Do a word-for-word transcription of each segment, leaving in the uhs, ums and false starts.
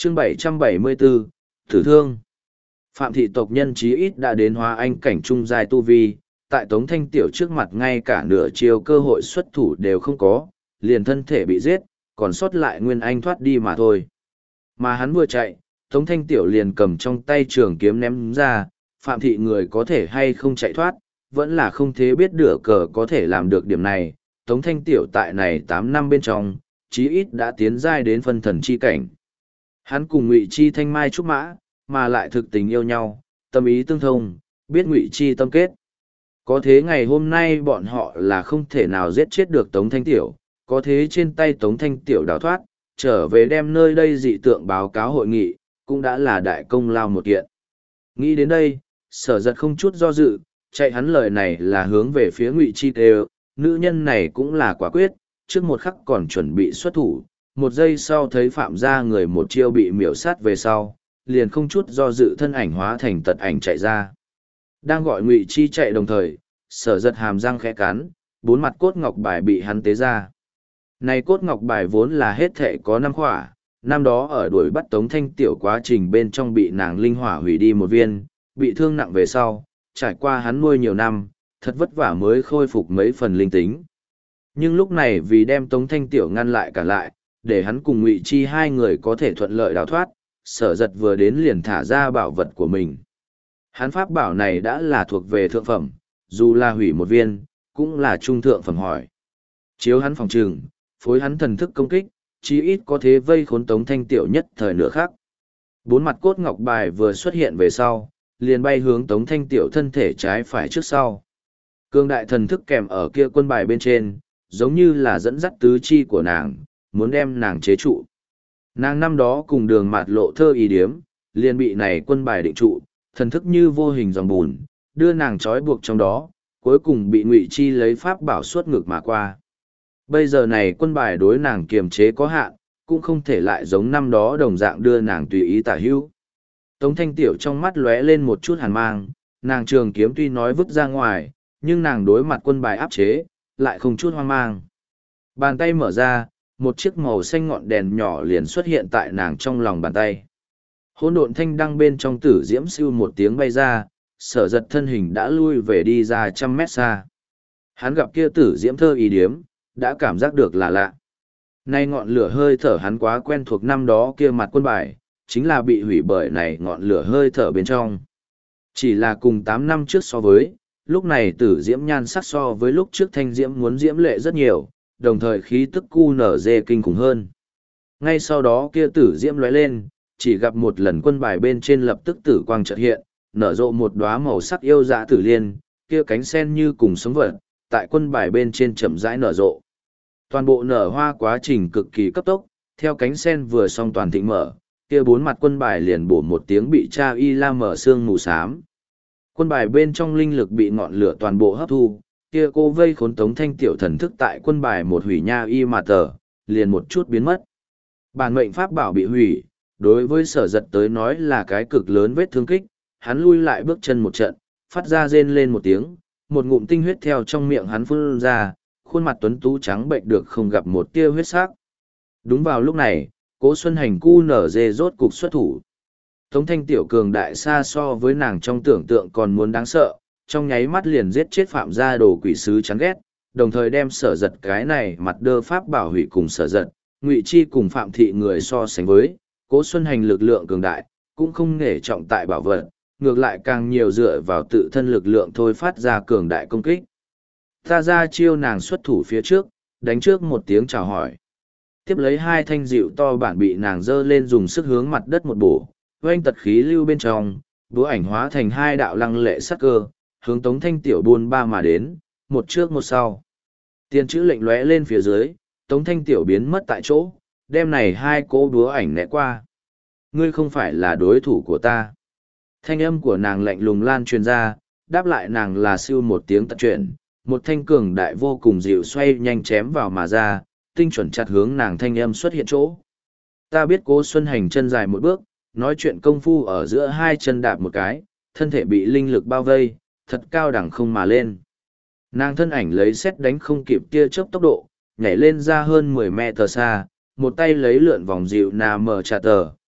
chương bảy trăm bảy mươi bốn, Tử Thương. Phạm thị tộc nhân chí ít đã đến hóa anh cảnh trung giai tu vi, tại Tống Thanh Tiểu trước mặt ngay cả nửa chiều cơ hội xuất thủ đều không có, liền thân thể bị giết, còn sót lại Nguyên Anh thoát đi mà thôi. Mà hắn vừa chạy, Tống Thanh Tiểu liền cầm trong tay trường kiếm ném ra, Phạm thị người có thể hay không chạy thoát, vẫn là không thế biết đửa cờ có thể làm được điểm này. Tống Thanh Tiểu tại này tám năm bên trong, chí ít đã tiến giai đến phân thần chi cảnh. Hắn cùng Ngụy Chi thanh mai trúc mã, mà lại thực tình yêu nhau, tâm ý tương thông, biết Ngụy Chi tâm kết. Có thế ngày hôm nay bọn họ là không thể nào giết chết được Tống Thanh Tiểu, có thế trên tay Tống Thanh Tiểu đào thoát, trở về đem nơi đây dị tượng báo cáo hội nghị, cũng đã là đại công lao một kiện. Nghĩ đến đây, Sở Giật không chút do dự, chạy hắn lời này là hướng về phía Ngụy Chi đều, nữ nhân này cũng là quả quyết, trước một khắc còn chuẩn bị xuất thủ, một giây sau thấy Phạm gia người một chiêu bị miểu sát về sau, liền không chút do dự thân ảnh hóa thành tật ảnh chạy ra. Đang gọi Ngụy Chi chạy đồng thời, Sở Giật hàm răng khẽ cắn, bốn mặt cốt ngọc bài bị hắn tế ra. Này cốt ngọc bài vốn là hết thể có năm khỏa, năm đó ở đuổi bắt Tống Thanh Tiểu quá trình bên trong bị nàng linh hỏa hủy đi một viên, bị thương nặng về sau, trải qua hắn nuôi nhiều năm, thật vất vả mới khôi phục mấy phần linh tính. Nhưng lúc này vì đem Tống Thanh Tiểu ngăn lại cả lại, để hắn cùng Ngụy Chi hai người có thể thuận lợi đào thoát, Sở Giật vừa đến liền thả ra bảo vật của mình. Hắn pháp bảo này đã là thuộc về thượng phẩm, dù là hủy một viên, cũng là trung thượng phẩm hỏi. Chiếu hắn phòng trừng, phối hắn thần thức công kích, chí ít có thế vây khốn Tống Thanh Tiểu nhất thời nửa khắc. Bốn mặt cốt ngọc bài vừa xuất hiện về sau, liền bay hướng Tống Thanh Tiểu thân thể trái phải trước sau. Cương đại thần thức kèm ở kia quân bài bên trên, giống như là dẫn dắt tứ chi của nàng, muốn đem nàng chế trụ. Nàng năm đó cùng Đường Mạt Lộ thơ ý điếm, liền bị này quân bài định trụ, thần thức như vô hình dòng bùn, đưa nàng trói buộc trong đó, cuối cùng bị Ngụy Chi lấy pháp bảo suốt ngược mà qua. Bây giờ này quân bài đối nàng kiềm chế có hạn, cũng không thể lại giống năm đó đồng dạng đưa nàng tùy ý tả hữu. Tống Thanh Tiểu trong mắt lóe lên một chút hàn mang, nàng trường kiếm tuy nói vứt ra ngoài, nhưng nàng đối mặt quân bài áp chế, lại không chút hoang mang. Bàn tay mở ra, một chiếc màu xanh ngọn đèn nhỏ liền xuất hiện tại nàng trong lòng bàn tay. Hỗn độn thanh đăng bên trong tử diễm siêu một tiếng bay ra, Sở Giật thân hình đã lui về đi ra trăm mét xa. Hắn gặp kia tử diễm thơ ý điếm, đã cảm giác được là lạ. Nay ngọn lửa hơi thở hắn quá quen thuộc năm đó kia mặt quân bài, chính là bị hủy bởi này ngọn lửa hơi thở bên trong. Chỉ là cùng tám năm trước so với, lúc này tử diễm nhan sắc so với lúc trước thanh diễm muốn diễm lệ rất nhiều, đồng thời khí tức cu nở dê kinh khủng hơn. Ngay sau đó kia tử diễm lóe lên, chỉ gặp một lần quân bài bên trên lập tức tử quang chợt hiện, nở rộ một đóa màu sắc yêu dã tử liên, kia cánh sen như cùng sống vật, tại quân bài bên trên chậm rãi nở rộ. Toàn bộ nở hoa quá trình cực kỳ cấp tốc, theo cánh sen vừa xong toàn thịnh mở, kia bốn mặt quân bài liền bổ một tiếng bị cha y la mở xương mù xám. Quân bài bên trong linh lực bị ngọn lửa toàn bộ hấp thu, kia cô vây khốn Tống Thanh Tiểu thần thức tại quân bài một hủy nha y mà tờ, liền một chút biến mất. Bản mệnh pháp bảo bị hủy, đối với Sở Giật tới nói là cái cực lớn vết thương kích, hắn lui lại bước chân một trận, phát ra rên lên một tiếng, một ngụm tinh huyết theo trong miệng hắn phun ra, khuôn mặt tuấn tú trắng bệnh được không gặp một tia huyết sắc. Đúng vào lúc này, Cố Xuân Hành cu nở dê rốt cục xuất thủ. Tống Thanh Tiểu cường đại xa so với nàng trong tưởng tượng còn muốn đáng sợ, trong nháy mắt liền giết chết Phạm gia đồ quỷ sứ chán ghét, đồng thời đem Sở Giật cái này mặt đơ pháp bảo hủy cùng Sở Giật, Ngụy Chi cùng Phạm thị người so sánh với, Cố Xuân Hành lực lượng cường đại, cũng không nể trọng tại bảo vật, ngược lại càng nhiều dựa vào tự thân lực lượng thôi phát ra cường đại công kích. Ta ra chiêu nàng xuất thủ phía trước, đánh trước một tiếng chào hỏi. Tiếp lấy hai thanh dịu to bản bị nàng dơ lên dùng sức hướng mặt đất một bổ, oanh tật khí lưu bên trong, búa ảnh hóa thành hai đạo lăng lệ sắc cơ, hướng Tống Thanh Tiểu buôn ba mà đến, một trước một sau. Tiền chữ lệnh lóe lên phía dưới, Tống Thanh Tiểu biến mất tại chỗ, đem này hai cỗ búa ảnh né qua. Ngươi không phải là đối thủ của ta. Thanh âm của nàng lạnh lùng lan truyền ra, đáp lại nàng là siêu một tiếng tận chuyển, một thanh cường đại vô cùng dịu xoay nhanh chém vào mà ra, tinh chuẩn chặt hướng nàng thanh âm xuất hiện chỗ. Ta biết Cố Xuân Hành chân dài một bước, nói chuyện công phu ở giữa hai chân đạp một cái, thân thể bị linh lực bao vây, thật cao đẳng không mà lên. Nàng thân ảnh lấy xét đánh không kịp tia chớp tốc độ, nhảy lên ra hơn mười mét xa, một tay lấy lượn vòng dịu nà mở trà tờ,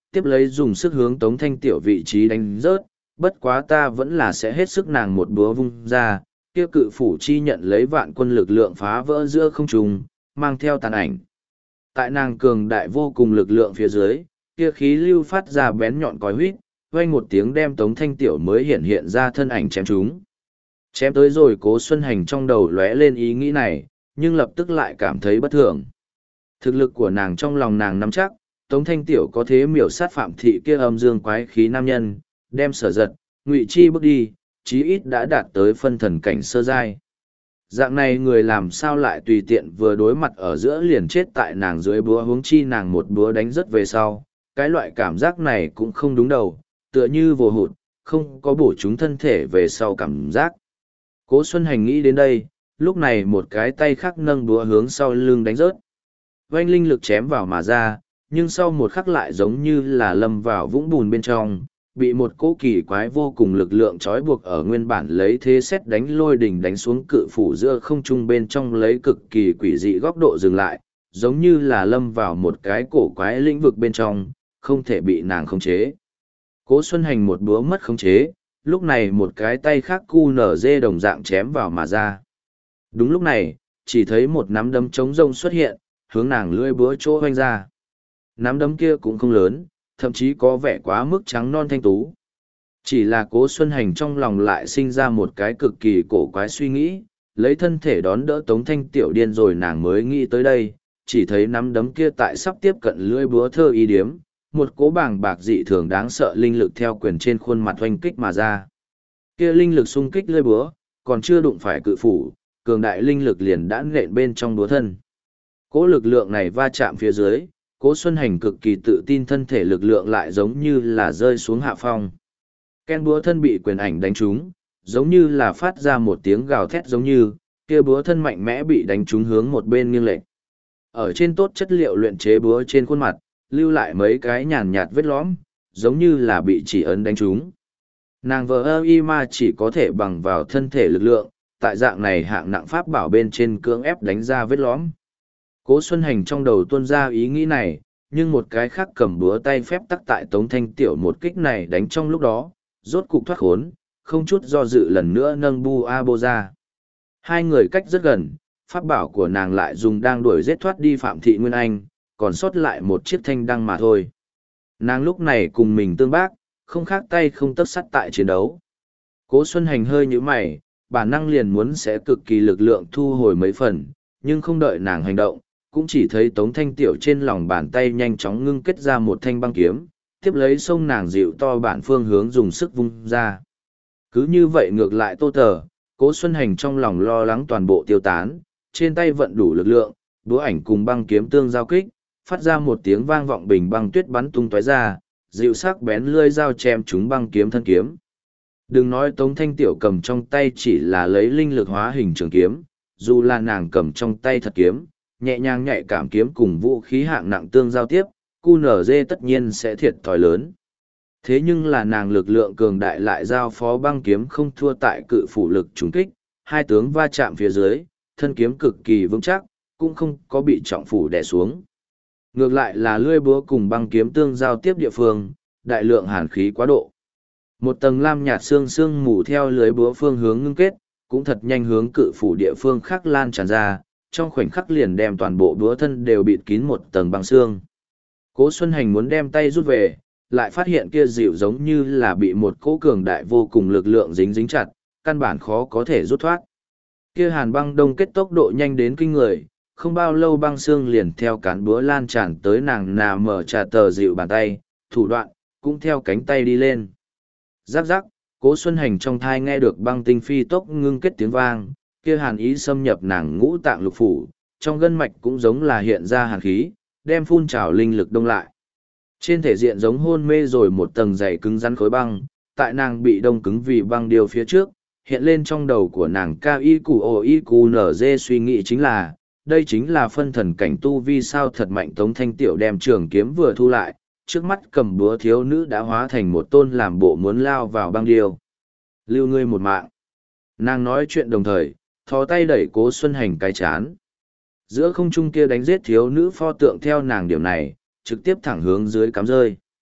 tiếp lấy dùng sức hướng Tống Thanh Tiểu vị trí đánh rớt, bất quá ta vẫn là sẽ hết sức nàng một búa vung ra, kia cự phủ chi nhận lấy vạn quân lực lượng phá vỡ giữa không trung, mang theo tàn ảnh. Tại nàng cường đại vô cùng lực lượng phía dưới, kia khí lưu phát ra bén nhọn còi huýt, vang một tiếng đem Tống Thanh Tiểu mới hiện hiện ra thân ảnh chém chúng. Chém tới rồi Cố Xuân Hành trong đầu lóe lên ý nghĩ này, nhưng lập tức lại cảm thấy bất thường. Thực lực của nàng trong lòng nàng nắm chắc, Tống Thanh Tiểu có thế miểu sát Phạm Thị kia âm dương quái khí nam nhân, đem Sở Giật, Ngụy Chi bước đi, chí ít đã đạt tới phân thần cảnh sơ giai. Dạng này người làm sao lại tùy tiện vừa đối mặt ở giữa liền chết tại nàng dưới búa, huống chi nàng một búa đánh rất về sau, cái loại cảm giác này cũng không đúng đầu, tựa như vô hụt, không có bổ chúng thân thể về sau cảm giác. Cố Xuân Hành nghĩ đến đây, lúc này một cái tay khác nâng búa hướng sau lưng đánh rớt. Vành linh lực chém vào mà ra, nhưng sau một khắc lại giống như là lâm vào vũng bùn bên trong, bị một cỗ kỳ quái vô cùng lực lượng trói buộc ở nguyên bản lấy thế xét đánh lôi đỉnh đánh xuống cự phủ giữa không trung bên trong lấy cực kỳ quỷ dị góc độ dừng lại, giống như là lâm vào một cái cổ quái lĩnh vực bên trong, không thể bị nàng khống chế. Cố Xuân Hành một búa mất khống chế, lúc này một cái tay khác cu nở dê đồng dạng chém vào mà ra. Đúng lúc này, chỉ thấy một nắm đấm trống rông xuất hiện, hướng nàng lưỡi búa chỗ hoanh ra. Nắm đấm kia cũng không lớn, thậm chí có vẻ quá mức trắng non thanh tú. Chỉ là Cố Xuân Hành trong lòng lại sinh ra một cái cực kỳ cổ quái suy nghĩ, lấy thân thể đón đỡ Tống Thanh Tiểu điên rồi nàng mới nghĩ tới đây, chỉ thấy nắm đấm kia tại sắp tiếp cận lưỡi búa thơ y điếm, một cố bàng bạc dị thường đáng sợ linh lực theo quyền trên khuôn mặt hoanh kích mà ra. Kia linh lực xung kích lưỡi búa, còn chưa đụng phải cự phủ, cường đại linh lực liền đã nện bên trong búa thân. Cố lực lượng này va chạm phía dưới, Cố Xuân Hành cực kỳ tự tin thân thể lực lượng lại giống như là rơi xuống hạ phong. Ken búa thân bị quyền ảnh đánh trúng, giống như là phát ra một tiếng gào thét giống như, kia búa thân mạnh mẽ bị đánh trúng hướng một bên nghiêng lệch. Ở trên tốt chất liệu luyện chế búa trên khuôn mặt, lưu lại mấy cái nhàn nhạt vết lõm, giống như là bị chỉ ấn đánh trúng. Nàng vờ ơ y ma chỉ có thể bằng vào thân thể lực lượng, tại dạng này hạng nặng pháp bảo bên trên cưỡng ép đánh ra vết lõm. Cố Xuân Hành trong đầu tuôn ra ý nghĩ này, nhưng một cái khác cầm búa tay phép tắc tại Tống Thanh Tiểu một kích này đánh trong lúc đó, rốt cục thoát khốn, không chút do dự lần nữa nâng bu a bô ra. Hai người cách rất gần, pháp bảo của nàng lại dùng đang đuổi giết thoát đi Phạm Thị Nguyên Anh, còn sót lại một chiếc thanh đăng mà thôi. Nàng lúc này cùng mình tương bác, không khác tay không tấc sắt tại chiến đấu. Cố Xuân Hành hơi nhíu mày, bản năng liền muốn sẽ cực kỳ lực lượng thu hồi mấy phần, nhưng không đợi nàng hành động, cũng chỉ thấy Tống Thanh Tiểu trên lòng bàn tay nhanh chóng ngưng kết ra một thanh băng kiếm, tiếp lấy sông nàng dịu to bản phương hướng dùng sức vung ra. Cứ như vậy ngược lại Tô Tờ, Cố Xuân Hành trong lòng lo lắng toàn bộ tiêu tán, trên tay vận đủ lực lượng, búa ảnh cùng băng kiếm tương giao kích, phát ra một tiếng vang vọng bình băng tuyết bắn tung tóe ra, dịu sắc bén lưỡi dao chém chúng băng kiếm thân kiếm. Đừng nói Tống Thanh Tiểu cầm trong tay chỉ là lấy linh lực hóa hình trường kiếm, dù là nàng cầm trong tay thật kiếm, nhẹ nhàng nhạy cảm kiếm cùng vũ khí hạng nặng tương giao tiếp, cu nở dê tất nhiên sẽ thiệt thòi lớn. Thế nhưng là nàng lực lượng cường đại lại giao phó băng kiếm không thua tại cự phủ lực trùng kích, hai tướng va chạm phía dưới, thân kiếm cực kỳ vững chắc, cũng không có bị trọng phủ đè xuống. Ngược lại là lưỡi búa cùng băng kiếm tương giao tiếp địa phương, đại lượng hàn khí quá độ. Một tầng lam nhạt xương xương mù theo lưới búa phương hướng ngưng kết, cũng thật nhanh hướng cự phủ địa phương khác lan tràn ra, trong khoảnh khắc liền đem toàn bộ búa thân đều bịt kín một tầng băng xương. Cố Xuân Hành muốn đem tay rút về, lại phát hiện kia dịu giống như là bị một cỗ cường đại vô cùng lực lượng dính dính chặt, căn bản khó có thể rút thoát. Kia hàn băng đông kết tốc độ nhanh đến kinh người, không bao lâu băng xương liền theo cán búa lan tràn tới nàng nà mở trà tờ dịu bàn tay, thủ đoạn, cũng theo cánh tay đi lên. Rắc rắc, Cố Xuân Hành trong thai nghe được băng tinh phi tốc ngưng kết tiếng vang, kia hàn ý xâm nhập nàng ngũ tạng lục phủ, trong gân mạch cũng giống là hiện ra hàn khí, đem phun trào linh lực đông lại. Trên thể diện giống hôn mê rồi một tầng dày cứng rắn khối băng, tại nàng bị đông cứng vì băng điều phía trước, hiện lên trong đầu của nàng cao y củ ồ y củ nở dê suy nghĩ chính là, đây chính là phân thần cảnh tu vi sao thật mạnh. Tống Thanh Tiểu đem trường kiếm vừa thu lại, trước mắt cầm búa thiếu nữ đã hóa thành một tôn làm bộ muốn lao vào băng điêu. Lưu ngươi một mạng. Nàng nói chuyện đồng thời, thò tay đẩy Cố Xuân Hành cái chán. Giữa không trung kia đánh giết thiếu nữ pho tượng theo nàng điểm này, trực tiếp thẳng hướng dưới cắm rơi.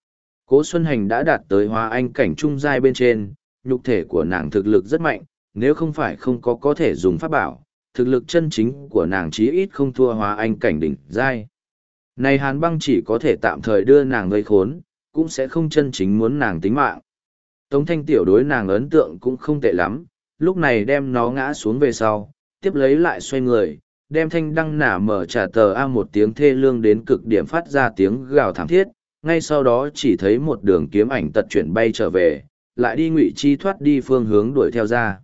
Cố Xuân Hành đã đạt tới hóa anh cảnh trung giai bên trên, nhục thể của nàng thực lực rất mạnh, nếu không phải không có có thể dùng pháp bảo, thực lực chân chính của nàng chí ít không thua hóa anh cảnh đỉnh giai. Này Hàn Băng chỉ có thể tạm thời đưa nàng vây khốn, cũng sẽ không chân chính muốn nàng tính mạng. Tống Thanh Tiểu đối nàng ấn tượng cũng không tệ lắm, lúc này đem nó ngã xuống về sau, tiếp lấy lại xoay người, đem thanh đăng nả mở trả tờ A một tiếng thê lương đến cực điểm phát ra tiếng gào thảm thiết, ngay sau đó chỉ thấy một đường kiếm ảnh tật chuyển bay trở về, lại đi Ngụy Chi thoát đi phương hướng đuổi theo ra.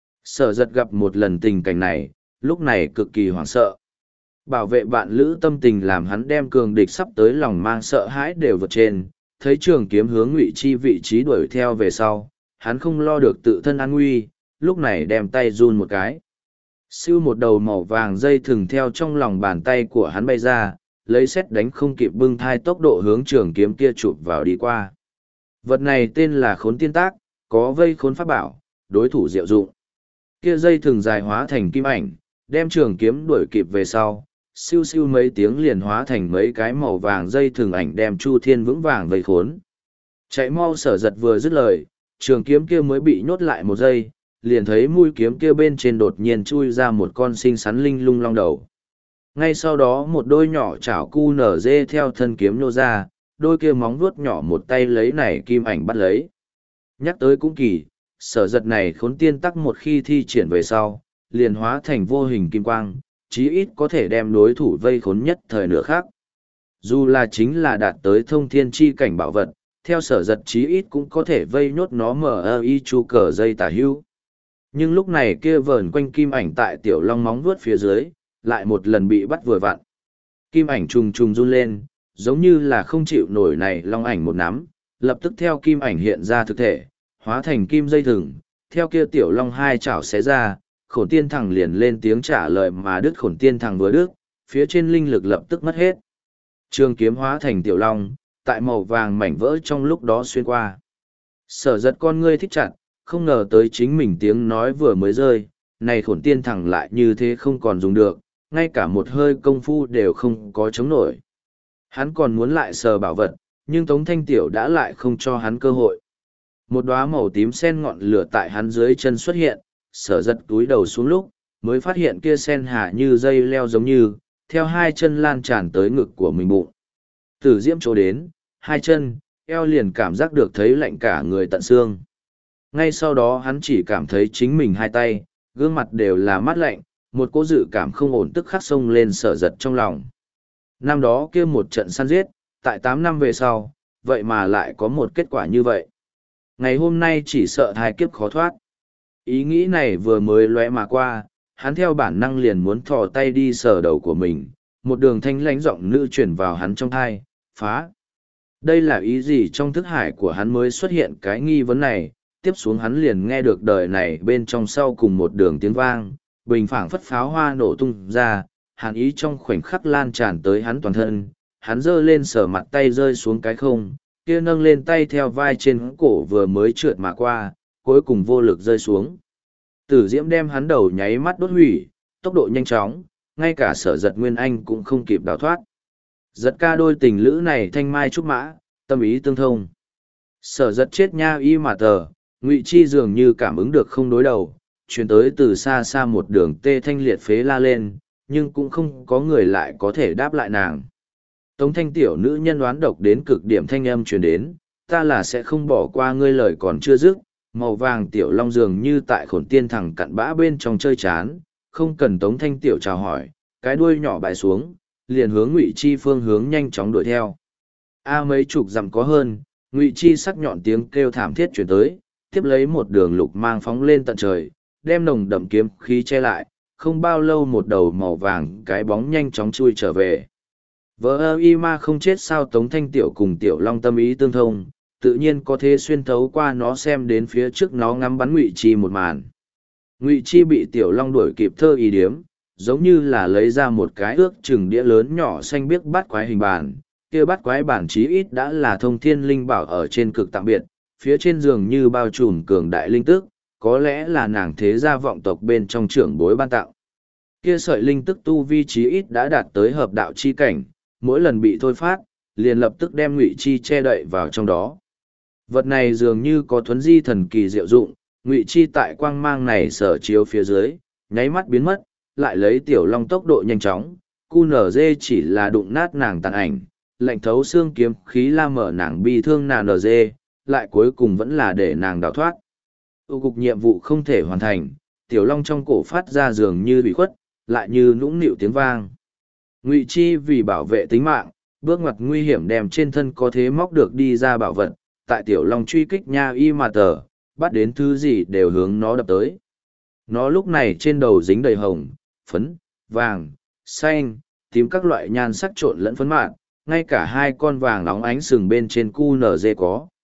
Sở Giật gặp một lần tình cảnh này, lúc này cực kỳ hoảng sợ. Bảo vệ bạn lữ tâm tình làm hắn đem cường địch sắp tới lòng mang sợ hãi đều vượt trên, thấy trường kiếm hướng Ngụy Chi vị trí đuổi theo về sau, hắn không lo được tự thân an nguy, lúc này đem tay run một cái. Siêu một đầu màu vàng dây thừng theo trong lòng bàn tay của hắn bay ra, lấy xét đánh không kịp bưng thai tốc độ hướng trường kiếm kia chụp vào đi qua. Vật này tên là Khốn Tiên Tác, có vây khốn pháp bảo, đối thủ diệu dụng. Kia dây thừng dài hóa thành kim ảnh, đem trường kiếm đuổi kịp về sau, siêu siêu mấy tiếng liền hóa thành mấy cái màu vàng dây thừng ảnh đem Chu Thiên vững vàng vây khốn. Chạy mau Sở Giật vừa dứt lời, trường kiếm kia mới bị nhốt lại một giây, liền thấy mũi kiếm kia bên trên đột nhiên chui ra một con xinh xắn linh lung long đầu. Ngay sau đó một đôi nhỏ chảo cu nở dê theo thân kiếm nhô ra, đôi kia móng vuốt nhỏ một tay lấy này kim ảnh bắt lấy. Nhắc tới cũng kỳ, Sở Giật này Khốn Tiên Tắc một khi thi triển về sau, liền hóa thành vô hình kim quang, chí ít có thể đem đối thủ vây khốn nhất thời nửa khác. Dù là chính là đạt tới thông thiên chi cảnh bảo vật, theo Sở Giật chí ít cũng có thể vây nhốt nó mở ơ y chu cờ dây tả hưu. Nhưng lúc này kia vờn quanh kim ảnh tại tiểu long móng vuốt phía dưới, lại một lần bị bắt vừa vặn. Kim ảnh trùng trùng run lên, giống như là không chịu nổi này long ảnh một nắm, lập tức theo kim ảnh hiện ra thực thể, hóa thành kim dây thừng, theo kia tiểu long hai chảo xé ra, Khổn Tiên Thằng liền lên tiếng trả lời mà đứt Khổn Tiên Thằng vừa đứt, phía trên linh lực lập tức mất hết. Trường kiếm hóa thành tiểu long, tại màu vàng mảnh vỡ trong lúc đó xuyên qua. Sở Giật con ngươi thích chặt, không ngờ tới chính mình tiếng nói vừa mới rơi, này Khổn Tiên Thằng lại như thế không còn dùng được, ngay cả một hơi công phu đều không có chống nổi. Hắn còn muốn lại sờ bảo vật, nhưng Tống Thanh Tiểu đã lại không cho hắn cơ hội. Một đóa màu tím sen ngọn lửa tại hắn dưới chân xuất hiện, Sở Giật túi đầu xuống lúc, mới phát hiện kia sen hạ như dây leo giống như, theo hai chân lan tràn tới ngực của mình bụng. Tử diễm chỗ đến, hai chân, eo liền cảm giác được thấy lạnh cả người tận xương. Ngay sau đó hắn chỉ cảm thấy chính mình hai tay, gương mặt đều là mát lạnh, một cỗ dự cảm không ổn tức khắc sông lên Sở Giật trong lòng. Năm đó kia một trận săn giết, tại tám năm về sau, vậy mà lại có một kết quả như vậy. Ngày hôm nay chỉ sợ hai kiếp khó thoát. Ý nghĩ này vừa mới lóe mà qua, hắn theo bản năng liền muốn thò tay đi sờ đầu của mình, một đường thanh lãnh giọng nữ chuyển vào hắn trong thai, phá. Đây là ý gì trong thức hải của hắn mới xuất hiện cái nghi vấn này, tiếp xuống hắn liền nghe được đời này bên trong sau cùng một đường tiếng vang, bình phảng phất pháo hoa nổ tung ra, hàn ý trong khoảnh khắc lan tràn tới hắn toàn thân, hắn giơ lên sờ mặt tay rơi xuống cái không, kia nâng lên tay theo vai trên cổ vừa mới trượt mà qua, cuối cùng vô lực rơi xuống. Tử diễm đem hắn đầu nháy mắt đốt hủy, tốc độ nhanh chóng, ngay cả Sở Giật Nguyên Anh cũng không kịp đào thoát. Giật ca đôi tình lữ này thanh mai trúc mã, tâm ý tương thông. Sở Giật chết nha y mà tờ, Ngụy Chi dường như cảm ứng được không đối đầu, chuyển tới từ xa xa một đường tê thanh liệt phế la lên, nhưng cũng không có người lại có thể đáp lại nàng. Tống Thanh tiểu nữ nhân đoán độc đến cực điểm thanh âm truyền đến, ta là sẽ không bỏ qua ngươi lời còn chưa dứt, màu vàng tiểu long dường như tại Khổn Tiên Thằng cặn bã bên trong chơi chán, không cần Tống Thanh tiểu chào hỏi, cái đuôi nhỏ bại xuống, liền hướng Ngụy Chi phương hướng nhanh chóng đuổi theo. A mấy chục dặm có hơn, Ngụy Chi sắc nhọn tiếng kêu thảm thiết truyền tới, tiếp lấy một đường lục mang phóng lên tận trời, đem nồng đậm kiếm khí che lại, không bao lâu một đầu màu vàng cái bóng nhanh chóng chui trở về. Vợ ơ y ma không chết sao Tống Thanh tiểu cùng tiểu long tâm ý tương thông, tự nhiên có thể xuyên thấu qua nó xem đến phía trước nó ngắm bắn Ngụy Chi một màn. Ngụy Chi bị tiểu long đuổi kịp thơ y điếm, giống như là lấy ra một cái ước chừng đĩa lớn nhỏ xanh biếc bát quái hình bàn, kia bát quái bản chí ít đã là thông thiên linh bảo ở trên cực tạm biệt, phía trên giường như bao trùm cường đại linh tức, có lẽ là nàng thế gia vọng tộc bên trong trưởng bối ban tặng. Kia sợi linh tức tu vi chí ít đã đạt tới hợp đạo chi cảnh, mỗi lần bị thôi phát, liền lập tức đem Ngụy Chi che đậy vào trong đó. Vật này dường như có thuấn di thần kỳ diệu dụng, Ngụy Chi tại quang mang này sở chiếu phía dưới, nháy mắt biến mất, lại lấy Tiểu Long tốc độ nhanh chóng, cu nở dê chỉ là đụng nát nàng tàn ảnh, lạnh thấu xương kiếm khí la mở nàng bi thương nàng nở dê, lại cuối cùng vẫn là để nàng đào thoát. Tu cục nhiệm vụ không thể hoàn thành, Tiểu Long trong cổ phát ra dường như bị khuất, lại như nũng nịu tiếng vang. Ngụy Chi vì bảo vệ tính mạng, bước ngoặt nguy hiểm đem trên thân có thế móc được đi ra bảo vật, tại Tiểu Long truy kích nha y mà tờ, bắt đến thứ gì đều hướng nó đập tới. Nó lúc này trên đầu dính đầy hồng, phấn, vàng, xanh, tím các loại nhan sắc trộn lẫn phấn mạn, ngay cả hai con vàng nóng ánh sừng bên trên cu nở dê có.